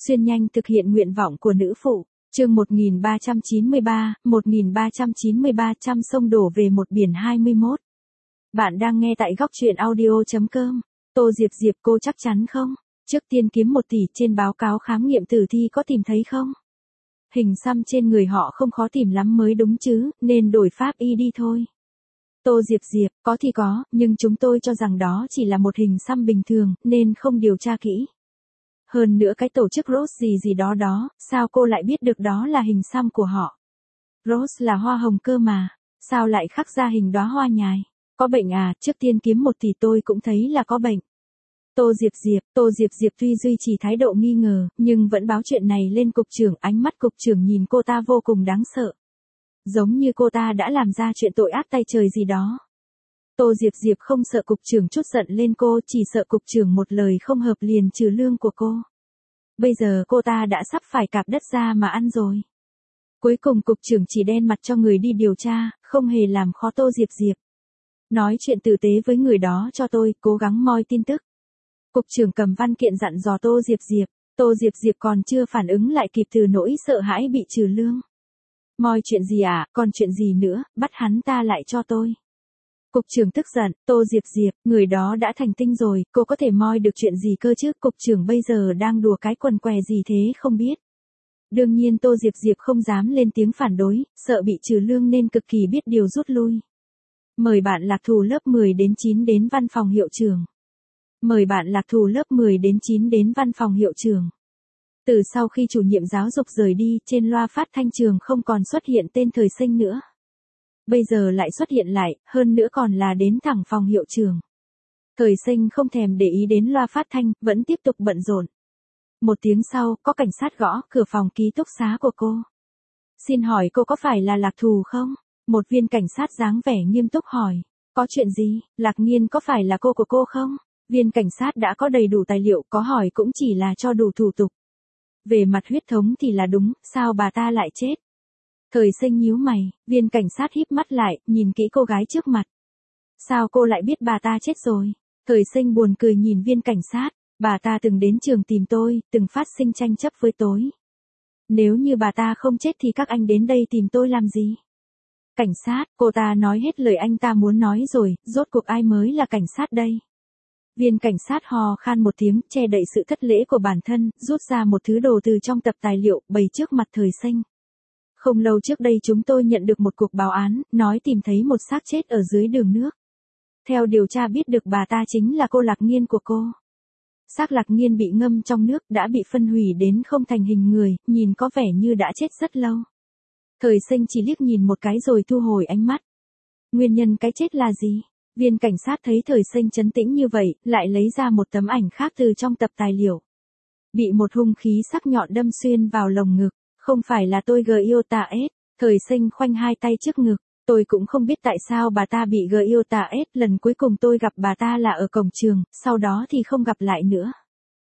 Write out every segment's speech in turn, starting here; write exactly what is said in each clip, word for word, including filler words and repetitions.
Xuyên nhanh thực hiện nguyện vọng của nữ phụ. Chương một nghìn ba trăm chín mươi ba, một nghìn ba trăm chín mươi ba trăm sông đổ về một biển hai mươi mốt. Bạn đang nghe tại góc truyện audio chấm com. Tô Diệp Diệp, cô chắc chắn không? Trước tiên kiếm một tỷ, trên báo cáo khám nghiệm tử thi có tìm thấy không? Hình xăm trên người họ không khó tìm lắm mới đúng chứ, nên đổi pháp y đi thôi. Tô Diệp Diệp, có thì có, nhưng chúng tôi cho rằng đó chỉ là một hình xăm bình thường, nên không điều tra kỹ. Hơn nữa cái tổ chức Rose gì gì đó đó, sao cô lại biết được đó là hình xăm của họ? Rose là hoa hồng cơ mà, sao lại khắc ra hình đóa hoa nhài? Có bệnh à, trước tiên kiếm một tỷ tôi cũng thấy là có bệnh. Tô Diệp Diệp, Tô Diệp Diệp tuy duy trì thái độ nghi ngờ, nhưng vẫn báo chuyện này lên cục trưởng, ánh mắt cục trưởng nhìn cô ta vô cùng đáng sợ. Giống như cô ta đã làm ra chuyện tội ác tay trời gì đó. Tô Diệp Diệp không sợ cục trưởng trút giận lên cô, chỉ sợ cục trưởng một lời không hợp liền trừ lương của cô. Bây giờ cô ta đã sắp phải cạp đất ra mà ăn rồi. Cuối cùng cục trưởng chỉ đen mặt cho người đi điều tra, không hề làm khó Tô Diệp Diệp. Nói chuyện tử tế với người đó cho tôi, cố gắng moi tin tức. Cục trưởng cầm văn kiện dặn dò Tô Diệp Diệp. Tô Diệp Diệp còn chưa phản ứng lại kịp từ nỗi sợ hãi bị trừ lương. Moi chuyện gì à, còn chuyện gì nữa, bắt hắn ta lại cho tôi. Cục trưởng tức giận, Tô Diệp Diệp, người đó đã thành tinh rồi, cô có thể moi được chuyện gì cơ chứ, cục trưởng bây giờ đang đùa cái quần què gì thế không biết. Đương nhiên Tô Diệp Diệp không dám lên tiếng phản đối, sợ bị trừ lương nên cực kỳ biết điều rút lui. Mời bạn lạc thù lớp mười đến chín đến văn phòng hiệu trưởng. Mời bạn lạc thù lớp mười đến chín đến văn phòng hiệu trưởng. Từ sau khi chủ nhiệm giáo dục rời đi, trên loa phát thanh trường không còn xuất hiện tên Thời Sinh nữa. Bây giờ lại xuất hiện lại, hơn nữa còn là đến thẳng phòng hiệu trưởng. Thời Sinh không thèm để ý đến loa phát thanh, vẫn tiếp tục bận rộn. Một tiếng sau, có cảnh sát gõ cửa phòng ký túc xá của cô. Xin hỏi cô có phải là Lạc Thù không? Một viên cảnh sát dáng vẻ nghiêm túc hỏi. Có chuyện gì, Lạc Nghiên có phải là cô của cô không? Viên cảnh sát đã có đầy đủ tài liệu, có hỏi cũng chỉ là cho đủ thủ tục. Về mặt huyết thống thì là đúng, sao bà ta lại chết? Thời Sinh nhíu mày, viên cảnh sát híp mắt lại, nhìn kỹ cô gái trước mặt. Sao cô lại biết bà ta chết rồi? Thời Sinh buồn cười nhìn viên cảnh sát, bà ta từng đến trường tìm tôi, từng phát sinh tranh chấp với tôi. Nếu như bà ta không chết thì các anh đến đây tìm tôi làm gì? Cảnh sát, cô ta nói hết lời anh ta muốn nói rồi, rốt cuộc ai mới là cảnh sát đây? Viên cảnh sát hò khan một tiếng, che đậy sự thất lễ của bản thân, rút ra một thứ đồ từ trong tập tài liệu, bày trước mặt Thời Sinh. Không lâu trước đây chúng tôi nhận được một cuộc báo án, nói tìm thấy một xác chết ở dưới đường nước. Theo điều tra biết được bà ta chính là cô Lạc Nghiên của cô. Xác Lạc Nghiên bị ngâm trong nước, đã bị phân hủy đến không thành hình người, nhìn có vẻ như đã chết rất lâu. Thời Sinh chỉ liếc nhìn một cái rồi thu hồi ánh mắt. Nguyên nhân cái chết là gì? Viên cảnh sát thấy Thời Sinh trấn tĩnh như vậy, lại lấy ra một tấm ảnh khác từ trong tập tài liệu. Bị một hung khí sắc nhọn đâm xuyên vào lồng ngực. Không phải là tôi gờ yêu tà ết. Thời Sinh khoanh hai tay trước ngực. Tôi cũng không biết tại sao bà ta bị gờ yêu tà ết. Lần cuối cùng tôi gặp bà ta là ở cổng trường, sau đó thì không gặp lại nữa.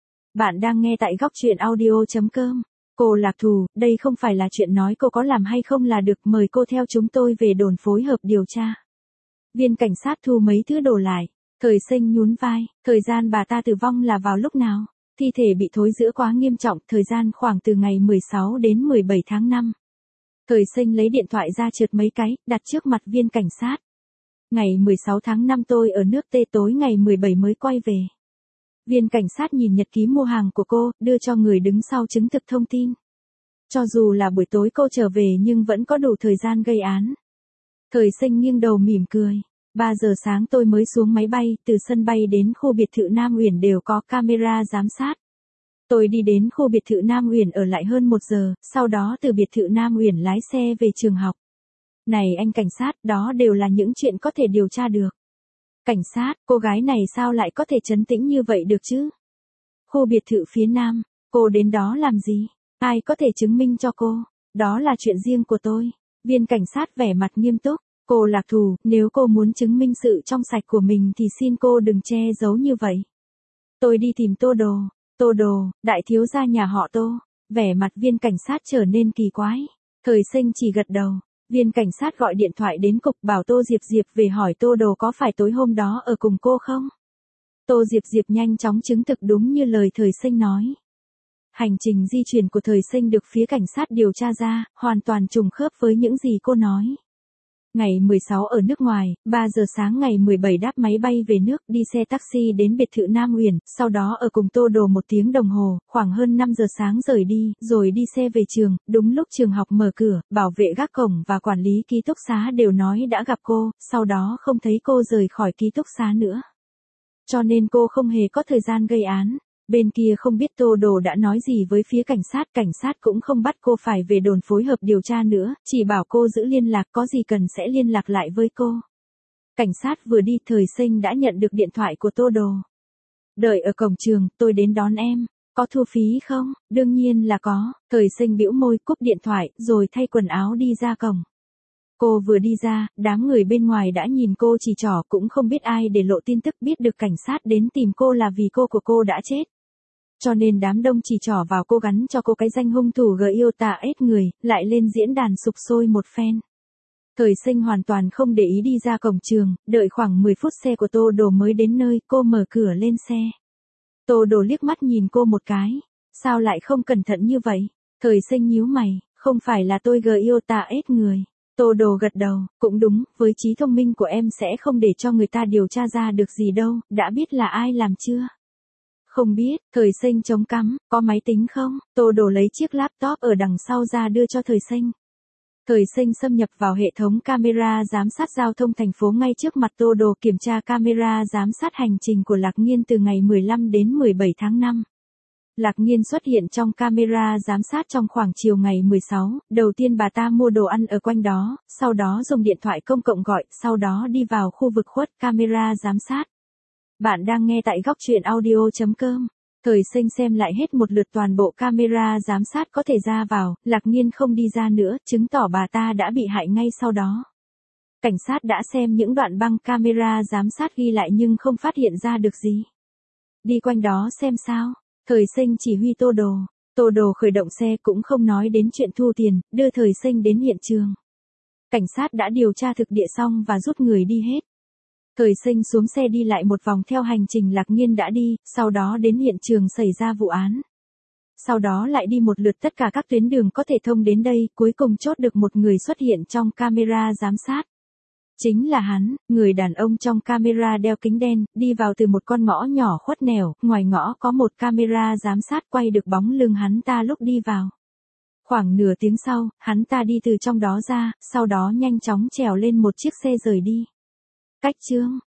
Bạn đang nghe tại góc truyện audio chấm com. Cô Lạc Thù, đây không phải là chuyện nói cô có làm hay không là được, mời cô theo chúng tôi về đồn phối hợp điều tra. Viên cảnh sát thu mấy thứ đồ lại. Thời Sinh nhún vai, thời gian bà ta tử vong là vào lúc nào? Thi thể bị thối rữa quá nghiêm trọng, thời gian khoảng từ ngày mười sáu đến mười bảy tháng năm. Thời Sinh lấy điện thoại ra trượt mấy cái, đặt trước mặt viên cảnh sát. Ngày mười sáu tháng năm tôi ở nước Tây, tối ngày mười bảy mới quay về. Viên cảnh sát nhìn nhật ký mua hàng của cô, đưa cho người đứng sau chứng thực thông tin. Cho dù là buổi tối cô trở về nhưng vẫn có đủ thời gian gây án. Thời Sinh nghiêng đầu mỉm cười. ba giờ sáng tôi mới xuống máy bay, từ sân bay đến khu biệt thự Nam Uyển đều có camera giám sát. Tôi đi đến khu biệt thự Nam Uyển ở lại hơn một giờ, sau đó từ biệt thự Nam Uyển lái xe về trường học. Này anh cảnh sát, đó đều là những chuyện có thể điều tra được. Cảnh sát, cô gái này sao lại có thể trấn tĩnh như vậy được chứ? Khu biệt thự phía Nam, cô đến đó làm gì? Ai có thể chứng minh cho cô? Đó là chuyện riêng của tôi. Viên cảnh sát vẻ mặt nghiêm túc. Cô Lạc Thù, nếu cô muốn chứng minh sự trong sạch của mình thì xin cô đừng che giấu như vậy. Tôi đi tìm Tô Đồ. Tô Đồ, đại thiếu gia nhà họ Tô. Vẻ mặt viên cảnh sát trở nên kỳ quái. Thời Sinh chỉ gật đầu. Viên cảnh sát gọi điện thoại đến cục bảo Tô Diệp Diệp về hỏi Tô Đồ có phải tối hôm đó ở cùng cô không? Tô Diệp Diệp nhanh chóng chứng thực đúng như lời Thời Sinh nói. Hành trình di chuyển của Thời Sinh được phía cảnh sát điều tra ra, hoàn toàn trùng khớp với những gì cô nói. Ngày mười sáu ở nước ngoài, ba giờ sáng ngày mười bảy đáp máy bay về nước, đi xe taxi đến biệt thự Nam Uyển, sau đó ở cùng Tô Đồ một tiếng đồng hồ, khoảng hơn năm giờ sáng rời đi, rồi đi xe về trường, đúng lúc trường học mở cửa, bảo vệ gác cổng và quản lý ký túc xá đều nói đã gặp cô, sau đó không thấy cô rời khỏi ký túc xá nữa. Cho nên cô không hề có thời gian gây án. Bên kia không biết Tô Đồ đã nói gì với phía cảnh sát, cảnh sát cũng không bắt cô phải về đồn phối hợp điều tra nữa, chỉ bảo cô giữ liên lạc, có gì cần sẽ liên lạc lại với cô. Cảnh sát vừa đi, Thời Sinh đã nhận được điện thoại của Tô Đồ. Đợi ở cổng trường, tôi đến đón em. Có thu phí không? Đương nhiên là có. Thời Sinh bĩu môi, cúp điện thoại, rồi thay quần áo đi ra cổng. Cô vừa đi ra, đám người bên ngoài đã nhìn cô chỉ trỏ, cũng không biết ai để lộ tin tức, biết được cảnh sát đến tìm cô là vì cô của cô đã chết. Cho nên đám đông chỉ trỏ vào cô, gắn cho cô cái danh hung thủ gờ yêu tà ết người, lại lên diễn đàn sục sôi một phen. Thời Sinh hoàn toàn không để ý đi ra cổng trường, đợi khoảng mười phút xe của Tô Đồ mới đến nơi, cô mở cửa lên xe. Tô Đồ liếc mắt nhìn cô một cái, sao lại không cẩn thận như vậy? Thời Sinh nhíu mày, không phải là tôi gờ yêu tà ết người. Tô Đồ gật đầu, cũng đúng, với trí thông minh của em sẽ không để cho người ta điều tra ra được gì đâu, đã biết là ai làm chưa? Không biết. Thời Sinh chống cằm, có máy tính không? Tô Đồ lấy chiếc laptop ở đằng sau ra đưa cho Thời Sinh. Thời Sinh xâm nhập vào hệ thống camera giám sát giao thông thành phố ngay trước mặt Tô Đồ, kiểm tra camera giám sát hành trình của Lạc Nghiên từ ngày mười lăm đến mười bảy tháng năm. Lạc Nghiên xuất hiện trong camera giám sát trong khoảng chiều ngày mười sáu, đầu tiên bà ta mua đồ ăn ở quanh đó, sau đó dùng điện thoại công cộng gọi, sau đó đi vào khu vực khuất camera giám sát. Bạn đang nghe tại góc truyện audio chấm com. Thời Sinh xem lại hết một lượt toàn bộ camera giám sát có thể ra vào, Lạc Nghiên không đi ra nữa, chứng tỏ bà ta đã bị hại ngay sau đó. Cảnh sát đã xem những đoạn băng camera giám sát ghi lại nhưng không phát hiện ra được gì. Đi quanh đó xem sao. Thời Sinh chỉ huy Tô Đồ. Tô Đồ khởi động xe, cũng không nói đến chuyện thu tiền, đưa Thời Sinh đến hiện trường. Cảnh sát đã điều tra thực địa xong và rút người đi hết. Thời Sinh xuống xe đi lại một vòng theo hành trình Lạc Nghiên đã đi, sau đó đến hiện trường xảy ra vụ án. Sau đó lại đi một lượt tất cả các tuyến đường có thể thông đến đây, cuối cùng chốt được một người xuất hiện trong camera giám sát. Chính là hắn, người đàn ông trong camera đeo kính đen, đi vào từ một con ngõ nhỏ khuất nẻo, ngoài ngõ có một camera giám sát quay được bóng lưng hắn ta lúc đi vào. Khoảng nửa tiếng sau, hắn ta đi từ trong đó ra, sau đó nhanh chóng trèo lên một chiếc xe rời đi. Cách chương,